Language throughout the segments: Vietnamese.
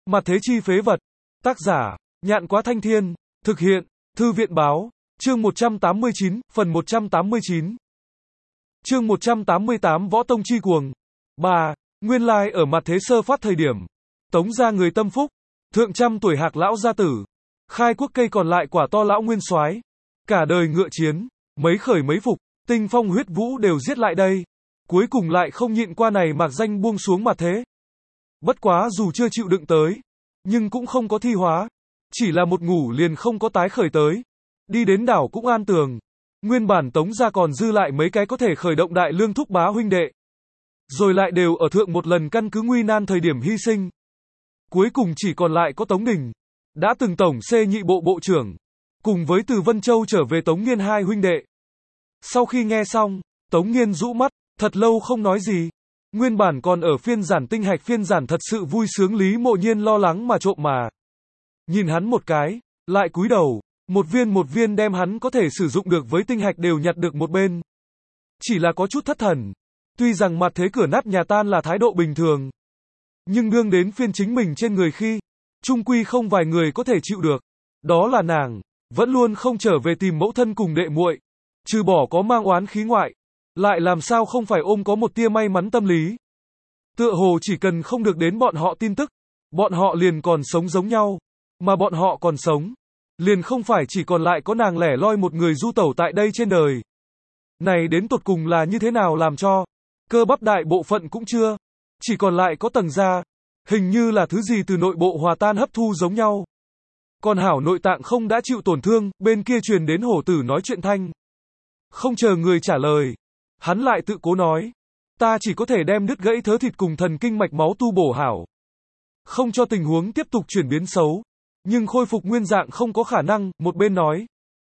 Mặt thế chi phế vật. Tác giả, Nhạn Quá Thanh Thiên. Thực hiện, Thư viện báo. Chương 189, phần 189. Chương 188 Võ Tông Chi Cuồng. 3. Nguyên lai ở mặt thế sơ phát thời điểm. Tống gia người tâm phúc. Thượng trăm tuổi hạc lão gia tử. Khai quốc cây còn lại quả to lão nguyên soái. Cả đời ngựa chiến. Mấy khởi mấy phục. Tinh phong huyết vũ đều giết lại đây. Cuối cùng lại không nhịn qua này mạc danh buông xuống mặt thế. Bất quá dù chưa chịu đựng tới. Nhưng cũng không có thi hóa. Chỉ là một ngủ liền không có tái khởi tới. Đi đến đảo cũng an tường. Nguyên bản Tống gia còn dư lại mấy cái có thể khởi động đại lương thúc bá huynh đệ. Rồi lại đều ở thượng một lần căn cứ nguy nan thời điểm hy sinh. Cuối cùng chỉ còn lại có Tống Đình. Đã từng tổng C nhị bộ bộ trưởng. Cùng với từ Vân Châu trở về Tống Nghiên hai huynh đệ. Sau khi nghe xong, Tống Nghiên rũ mắt, thật lâu không nói gì. Nguyên bản còn ở phiên giản tinh hạch phiên giản thật sự vui sướng Lý Mộ Nhiên lo lắng mà trộm mà. Nhìn hắn một cái, lại cúi đầu, một viên đem hắn có thể sử dụng được với tinh hạch đều nhặt được một bên. Chỉ là có chút thất thần. Tuy rằng mặt thế cửa nát nhà tan là thái độ bình thường. Nhưng đương đến phiên chính mình trên người khi, chung quy không vài người có thể chịu được. Đó là nàng, vẫn luôn không trở về tìm mẫu thân cùng đệ muội, trừ bỏ có mang oán khí ngoại, lại làm sao không phải ôm có một tia may mắn tâm lý. Tựa hồ chỉ cần không được đến bọn họ tin tức, bọn họ liền còn sống giống nhau, mà bọn họ còn sống, liền không phải chỉ còn lại có nàng lẻ loi một người du tẩu tại đây trên đời. Này đến tột cùng là như thế nào làm cho cơ bắp đại bộ phận cũng chưa, chỉ còn lại có tầng da, hình như là thứ gì từ nội bộ hòa tan hấp thu giống nhau. Còn hảo nội tạng không đã chịu tổn thương, bên kia truyền đến hổ tử nói chuyện thanh. Không chờ người trả lời, hắn lại tự cố nói, ta chỉ có thể đem đứt gãy thớ thịt cùng thần kinh mạch máu tu bổ hảo. Không cho tình huống tiếp tục chuyển biến xấu, nhưng khôi phục nguyên dạng không có khả năng, một bên nói.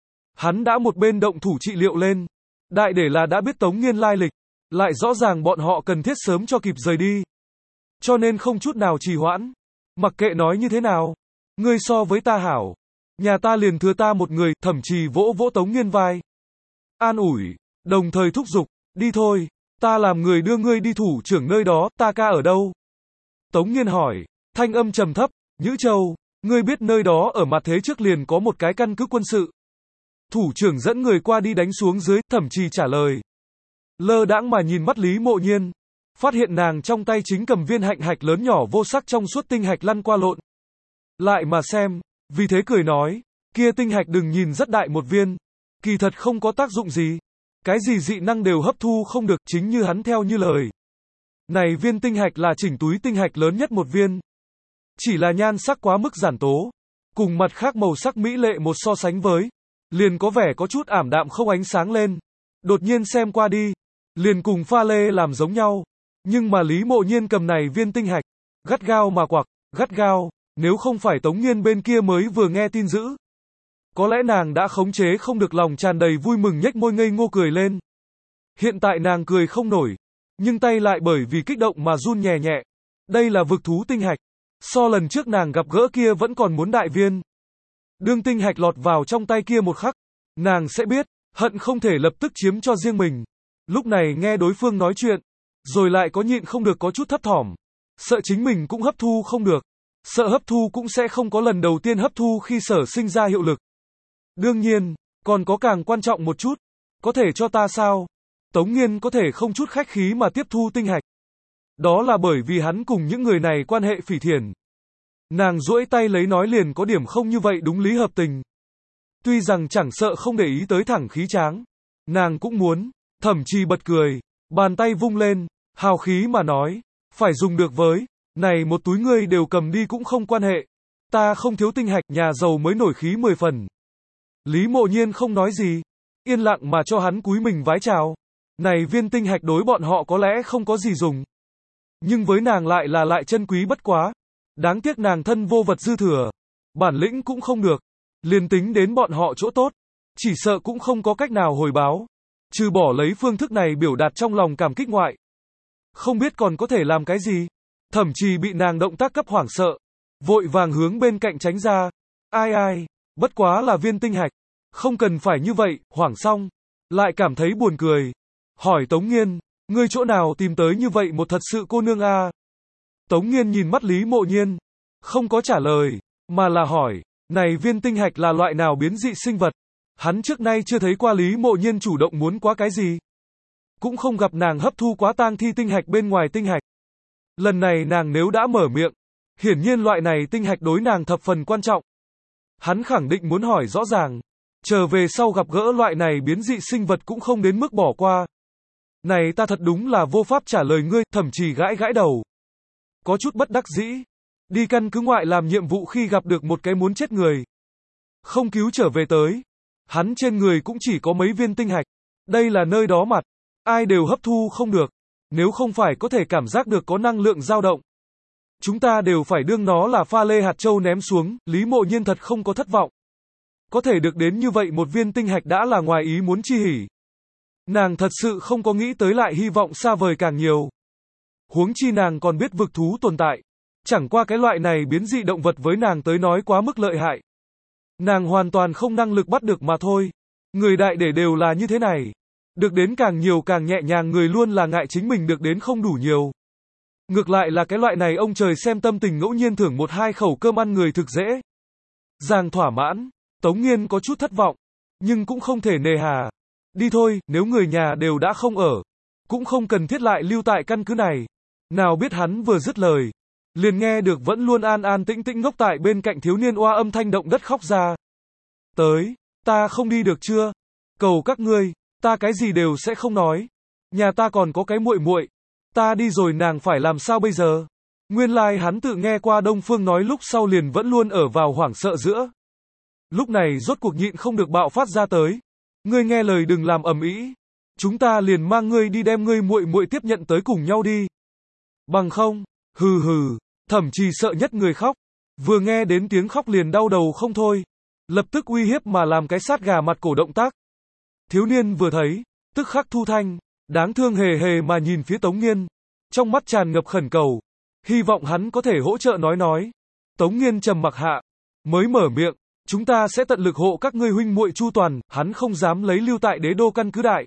Hắn đã một bên động thủ trị liệu lên, đại để là đã biết Tống Nghiên lai lịch, lại rõ ràng bọn họ cần thiết sớm cho kịp rời đi. Cho nên không chút nào trì hoãn, mặc kệ nói như thế nào, ngươi so với ta hảo, nhà ta liền thừa ta một người, thậm chí vỗ vỗ Tống Nghiên vai. An ủi, đồng thời thúc giục, đi thôi, ta làm người đưa ngươi đi thủ trưởng nơi đó, ta ca ở đâu? Tống Nghiên hỏi, thanh âm trầm thấp, Nhữ Châu, ngươi biết nơi đó ở mặt thế trước liền có một cái căn cứ quân sự. Thủ trưởng dẫn người qua đi đánh xuống dưới, thậm chí trả lời. Lơ đãng mà nhìn mắt Lý Mộ Nhiên, phát hiện nàng trong tay chính cầm viên hạnh hạch lớn nhỏ vô sắc trong suốt tinh hạch lăn qua lộn. Lại mà xem, vì thế cười nói, kia tinh hạch đừng nhìn rất đại một viên, kỳ thật không có tác dụng gì. Cái gì dị năng đều hấp thu không được, chính như hắn theo như lời. Này viên tinh hạch là chỉnh túi tinh hạch lớn nhất một viên. Chỉ là nhan sắc quá mức giản tố, cùng mặt khác màu sắc mỹ lệ một so sánh với, liền có vẻ có chút ảm đạm không ánh sáng lên. Đột nhiên xem qua đi, liền cùng pha lê làm giống nhau. Nhưng mà Lý Mộ Nhiên cầm này viên tinh hạch, gắt gao mà quặc, gắt gao, nếu không phải Tống Nghiên bên kia mới vừa nghe tin dữ. Có lẽ nàng đã khống chế không được lòng tràn đầy vui mừng nhếch môi ngây ngô cười lên. Hiện tại nàng cười không nổi, nhưng tay lại bởi vì kích động mà run nhẹ nhẹ. Đây là vực thú tinh hạch, so lần trước nàng gặp gỡ kia vẫn còn muốn đại viên. Đương tinh hạch lọt vào trong tay kia một khắc, nàng sẽ biết, hận không thể lập tức chiếm cho riêng mình. Lúc này nghe đối phương nói chuyện, rồi lại có nhịn không được có chút thấp thỏm, sợ chính mình cũng hấp thu không được, sợ hấp thu cũng sẽ không có lần đầu tiên hấp thu khi sở sinh ra hiệu lực. Đương nhiên, còn có càng quan trọng một chút, có thể cho ta sao? Tống Nghiên có thể không chút khách khí mà tiếp thu tinh hạch. Đó là bởi vì hắn cùng những người này quan hệ phỉ thiện. Nàng duỗi tay lấy nói liền có điểm không như vậy đúng lý hợp tình. Tuy rằng chẳng sợ không để ý tới thẳng khí tráng, nàng cũng muốn, thậm chí bật cười, bàn tay vung lên, hào khí mà nói, phải dùng được với, này một túi ngươi đều cầm đi cũng không quan hệ. Ta không thiếu tinh hạch, nhà giàu mới nổi khí 10 phần. Lý Mộ Nhiên không nói gì, yên lặng mà cho hắn cúi mình vái chào. Này viên tinh hạch đối bọn họ có lẽ không có gì dùng, nhưng với nàng lại là lại chân quý bất quá. Đáng tiếc nàng thân vô vật dư thừa, bản lĩnh cũng không được, liền tính đến bọn họ chỗ tốt, chỉ sợ cũng không có cách nào hồi báo, trừ bỏ lấy phương thức này biểu đạt trong lòng cảm kích ngoại. Không biết còn có thể làm cái gì, thậm chí bị nàng động tác cấp hoảng sợ, vội vàng hướng bên cạnh tránh ra. Ai, bất quá là viên tinh hạch, không cần phải như vậy. Hoảng xong, lại cảm thấy buồn cười, hỏi Tống Nghiên, ngươi chỗ nào tìm tới như vậy một thật sự cô nương a? Tống Nghiên nhìn mắt Lý Mộ Nhiên, Không có trả lời, mà là hỏi, này viên tinh hạch là loại nào biến dị sinh vật? Hắn trước nay chưa thấy qua Lý Mộ Nhiên chủ động muốn quá cái gì. Cũng không gặp nàng hấp thu quá tang thi tinh hạch bên ngoài tinh hạch. Lần này nàng nếu đã mở miệng, hiển nhiên loại này tinh hạch đối nàng thập phần quan trọng. Hắn khẳng định muốn hỏi rõ ràng, trở về sau gặp gỡ loại này biến dị sinh vật cũng không đến mức bỏ qua. Này ta thật đúng là vô pháp trả lời ngươi, Thẩm Trì gãi gãi đầu. Có chút bất đắc dĩ. Đi căn cứ ngoại làm nhiệm vụ khi gặp được một cái muốn chết người. Không cứu trở về tới. Hắn trên người cũng chỉ có mấy viên tinh hạch. Đây là nơi đó mặt. Ai đều hấp thu không được. Nếu không phải có thể cảm giác được có năng lượng dao động. Chúng ta đều phải đương nó là pha lê hạt châu ném xuống, Lý Mộ Nhiên thật không có thất vọng. Có thể được đến như vậy một viên tinh hạch đã là ngoài ý muốn chi hỉ. Nàng thật sự không có nghĩ tới lại hy vọng xa vời càng nhiều. Huống chi nàng còn biết vực thú tồn tại. Chẳng qua cái loại này biến dị động vật với nàng tới nói quá mức lợi hại. Nàng hoàn toàn không năng lực bắt được mà thôi. Người đại để đều là như thế này. Được đến càng nhiều càng nhẹ nhàng, người luôn là ngại chính mình được đến không đủ nhiều. Ngược lại là cái loại này ông trời xem tâm tình ngẫu nhiên thưởng một hai khẩu cơm ăn người thực dễ dàng thỏa mãn. Tống Nghiên có chút thất vọng, nhưng cũng không thể nề hà. Đi thôi, nếu người nhà đều đã không ở, cũng không cần thiết lại lưu tại căn cứ này. Nào biết hắn vừa dứt lời, liền nghe được vẫn luôn an an tĩnh tĩnh ngốc tại bên cạnh thiếu niên oa âm thanh động đất khóc ra. Tới, ta không đi được chưa? Cầu các ngươi, ta cái gì đều sẽ không nói. Nhà ta còn có cái muội muội, ta đi rồi nàng phải làm sao bây giờ? Nguyên lai hắn tự nghe qua Đông Phương nói lúc sau liền vẫn luôn ở vào hoảng sợ giữa. Lúc này rốt cuộc nhịn không được bạo phát ra tới. Ngươi nghe lời đừng làm ầm ĩ. Chúng ta liền mang ngươi đi đem ngươi muội muội tiếp nhận tới cùng nhau đi. Bằng không, hừ hừ, Thẩm Trì sợ nhất người khóc. Vừa nghe đến tiếng khóc liền đau đầu không thôi. Lập tức uy hiếp mà làm cái sát gà mặt cổ động tác. Thiếu niên vừa thấy, tức khắc thu thanh, đáng thương hề hề mà nhìn phía Tống Nghiên. Trong mắt tràn ngập khẩn cầu. Hy vọng hắn có thể hỗ trợ nói. Tống Nghiên trầm mặc hạ, mới mở miệng. Chúng ta sẽ tận lực hộ các ngươi huynh muội chu toàn, hắn không dám lấy lưu tại đế đô căn cứ đại.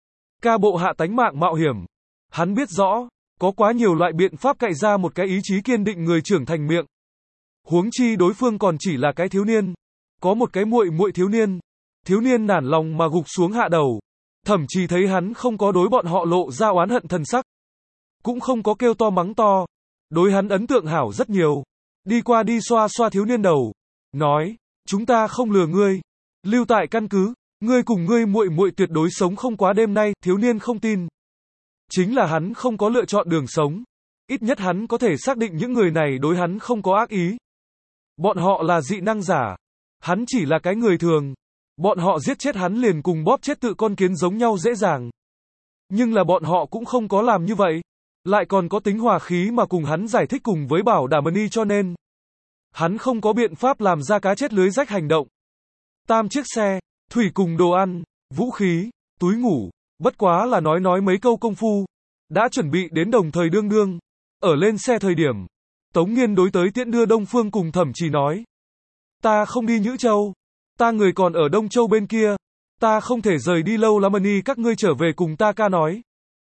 Ca bộ hạ tánh mạng mạo hiểm. Hắn biết rõ, có quá nhiều loại biện pháp cậy ra một cái ý chí kiên định người trưởng thành miệng. Huống chi đối phương còn chỉ là cái thiếu niên. Có một cái muội muội thiếu niên. Thiếu niên nản lòng mà gục xuống hạ đầu. Thậm chí thấy hắn không có đối bọn họ lộ ra oán hận thần sắc. Cũng không có kêu to mắng to. Đối hắn ấn tượng hảo rất nhiều. Đi qua đi xoa xoa thiếu niên đầu. Nói. Chúng ta không lừa ngươi. Lưu tại căn cứ, ngươi cùng ngươi muội muội tuyệt đối sống không quá đêm nay, thiếu niên không tin. Chính là hắn không có lựa chọn đường sống. Ít nhất hắn có thể xác định những người này đối hắn không có ác ý. Bọn họ là dị năng giả. Hắn chỉ là cái người thường. Bọn họ giết chết hắn liền cùng bóp chết tự con kiến giống nhau dễ dàng. Nhưng là bọn họ cũng không có làm như vậy. Lại còn có tính hòa khí mà cùng hắn giải thích cùng với bảo đảm ơn cho nên. Hắn không có biện pháp làm ra cá chết lưới rách hành động. 3 chiếc xe, thủy cùng đồ ăn, vũ khí, túi ngủ, bất quá là nói mấy câu công phu. Đã chuẩn bị đến đồng thời đương. Ở lên xe thời điểm, Tống Nghiên đối tới tiễn đưa Đông Phương cùng Thẩm Trì nói. Ta không đi Nhữ Châu. Ta người còn ở Đông Châu bên kia. Ta không thể rời đi lâu lắm, các ngươi trở về cùng ta ca nói.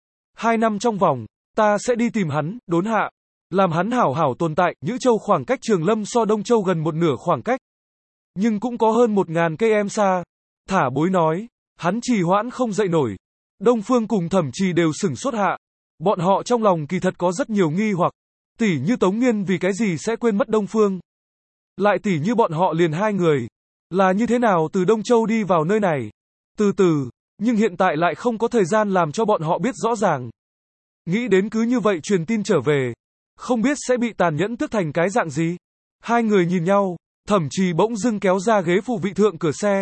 2 năm trong vòng, ta sẽ đi tìm hắn, đốn hạ. Làm hắn hảo hảo tồn tại. Nhữ Châu khoảng cách Trường Lâm so Đông Châu gần một nửa khoảng cách. Nhưng cũng có hơn 1000 cây em xa. Thả bối nói. Hắn trì hoãn không dậy nổi. Đông Phương cùng Thẩm Trì đều sửng sốt hạ. Bọn họ trong lòng kỳ thật có rất nhiều nghi hoặc. Tỉ như Tống Nghiên vì cái gì sẽ quên mất Đông Phương. Lại tỉ như bọn họ liền 2 người. Là như thế nào từ Đông Châu đi vào nơi này. Từ từ. Nhưng hiện tại lại không có thời gian làm cho bọn họ biết rõ ràng. Nghĩ đến cứ như vậy truyền tin trở về. Không biết sẽ bị tàn nhẫn tước thành cái dạng gì. 2 người nhìn nhau. Thẩm Trì bỗng dưng kéo ra ghế phụ vị thượng cửa xe.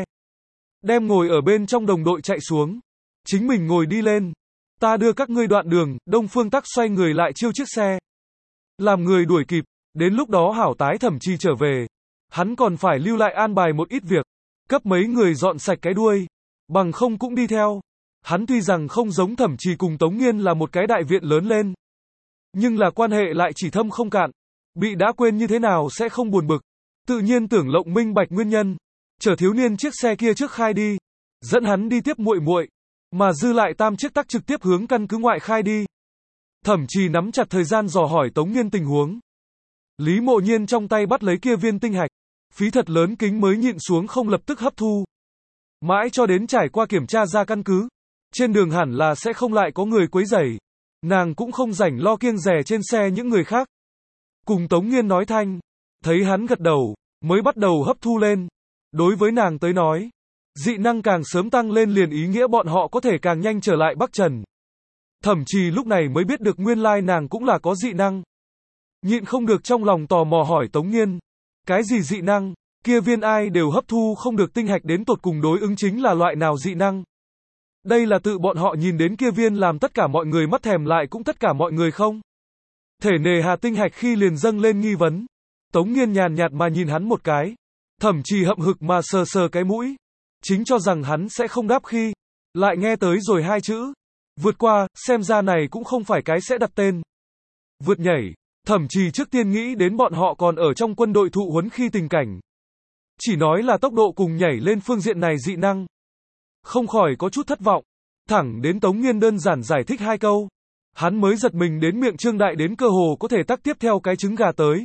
Đem ngồi ở bên trong đồng đội chạy xuống. Chính mình ngồi đi lên. Ta đưa các ngươi đoạn đường. Đông Phương tắc xoay người lại chiêu chiếc xe. Làm người đuổi kịp. Đến lúc đó hảo tái Thẩm Trì trở về. Hắn còn phải lưu lại an bài một ít việc. Cấp mấy người dọn sạch cái đuôi. Bằng không cũng đi theo. Hắn tuy rằng không giống Thẩm Trì cùng Tống Nghiên là một cái đại viện lớn lên. Nhưng là quan hệ lại chỉ thâm không cạn. Bị đã quên như thế nào sẽ không buồn bực. Tự nhiên tưởng lộng minh bạch nguyên nhân. Chở thiếu niên chiếc xe kia trước khai đi. Dẫn hắn đi tiếp muội muội. Mà dư lại 3 chiếc tắc trực tiếp hướng căn cứ ngoại khai đi. Thẩm Trì nắm chặt thời gian dò hỏi Tống Nghiên tình huống. Lý Mộ Nhiên trong tay bắt lấy kia viên tinh hạch. Phí thật lớn kính mới nhịn xuống không lập tức hấp thu. Mãi cho đến trải qua kiểm tra ra căn cứ. Trên đường hẳn là sẽ không lại có người quấy rầy. Nàng cũng không rảnh lo kiêng dè trên xe những người khác. Cùng Tống Nghiên nói thanh. Thấy hắn gật đầu, mới bắt đầu hấp thu lên. Đối với nàng tới nói, dị năng càng sớm tăng lên liền ý nghĩa bọn họ có thể càng nhanh trở lại Bắc Trần. Thẩm Trì lúc này mới biết được nguyên lai nàng cũng là có dị năng. Nhịn không được trong lòng tò mò hỏi Tống Nghiên. Cái gì dị năng? Kia viên ai đều hấp thu không được tinh hạch đến tột cùng đối ứng chính là loại nào dị năng? Đây là tự bọn họ nhìn đến kia viên làm tất cả mọi người mắt thèm lại cũng tất cả mọi người không? Thể nề hà tinh hạch khi liền dâng lên nghi vấn. Tống Nghiên nhàn nhạt mà nhìn hắn một cái. Thẩm Trì hậm hực mà sờ sờ cái mũi. Chính cho rằng hắn sẽ không đáp khi. Lại nghe tới rồi hai chữ. Vượt qua, xem ra này cũng không phải cái sẽ đặt tên. Vượt nhảy. Thẩm Trì trước tiên nghĩ đến bọn họ còn ở trong quân đội thụ huấn khi tình cảnh. Chỉ nói là tốc độ cùng nhảy lên phương diện này dị năng. Không khỏi có chút thất vọng. Thẳng đến Tống Nghiên đơn giản giải thích hai câu. Hắn mới giật mình đến miệng trương đại đến cơ hồ có thể tắc tiếp theo cái trứng gà tới.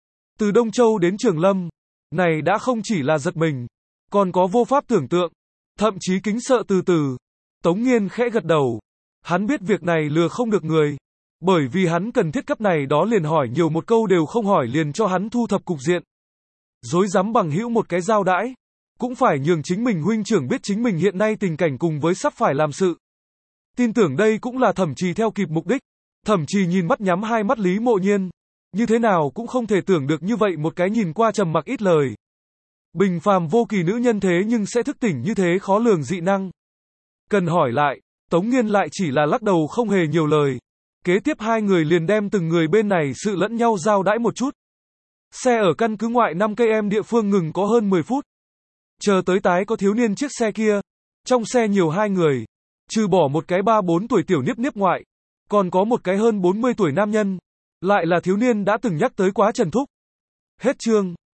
Từ Đông Châu đến Trường Lâm. Này đã không chỉ là giật mình. Còn có vô pháp tưởng tượng. Thậm chí kính sợ từ từ. Tống Nghiên khẽ gật đầu. Hắn biết việc này lừa không được người. Bởi vì hắn cần thiết cấp này đó liền hỏi nhiều một câu đều không hỏi liền cho hắn thu thập cục diện. Dối dám bằng hữu một cái giao đãi. Cũng phải nhường chính mình huynh trưởng biết chính mình hiện nay tình cảnh cùng với sắp phải làm sự. Tin tưởng đây cũng là Thẩm Trì theo kịp mục đích. Thẩm Trì nhìn mắt nhắm hai mắt Lý Mộ Nhiên. Như thế nào cũng không thể tưởng được như vậy một cái nhìn qua trầm mặc ít lời. Bình phàm vô kỳ nữ nhân thế nhưng sẽ thức tỉnh như thế khó lường dị năng. Cần hỏi lại, Tống Nghiên lại chỉ là lắc đầu không hề nhiều lời. Kế tiếp hai người liền đem từng người bên này sự lẫn nhau giao đãi một chút. Xe ở căn cứ ngoại 5 cây em địa phương ngừng có hơn 10 phút. Chờ tới tái có thiếu niên chiếc xe kia. Trong xe nhiều hai người. Trừ bỏ một cái 3-4 tuổi tiểu niếp niếp ngoại. Còn có một cái hơn 40 tuổi nam nhân. Lại là thiếu niên đã từng nhắc tới quá Trần Thúc. Hết chương.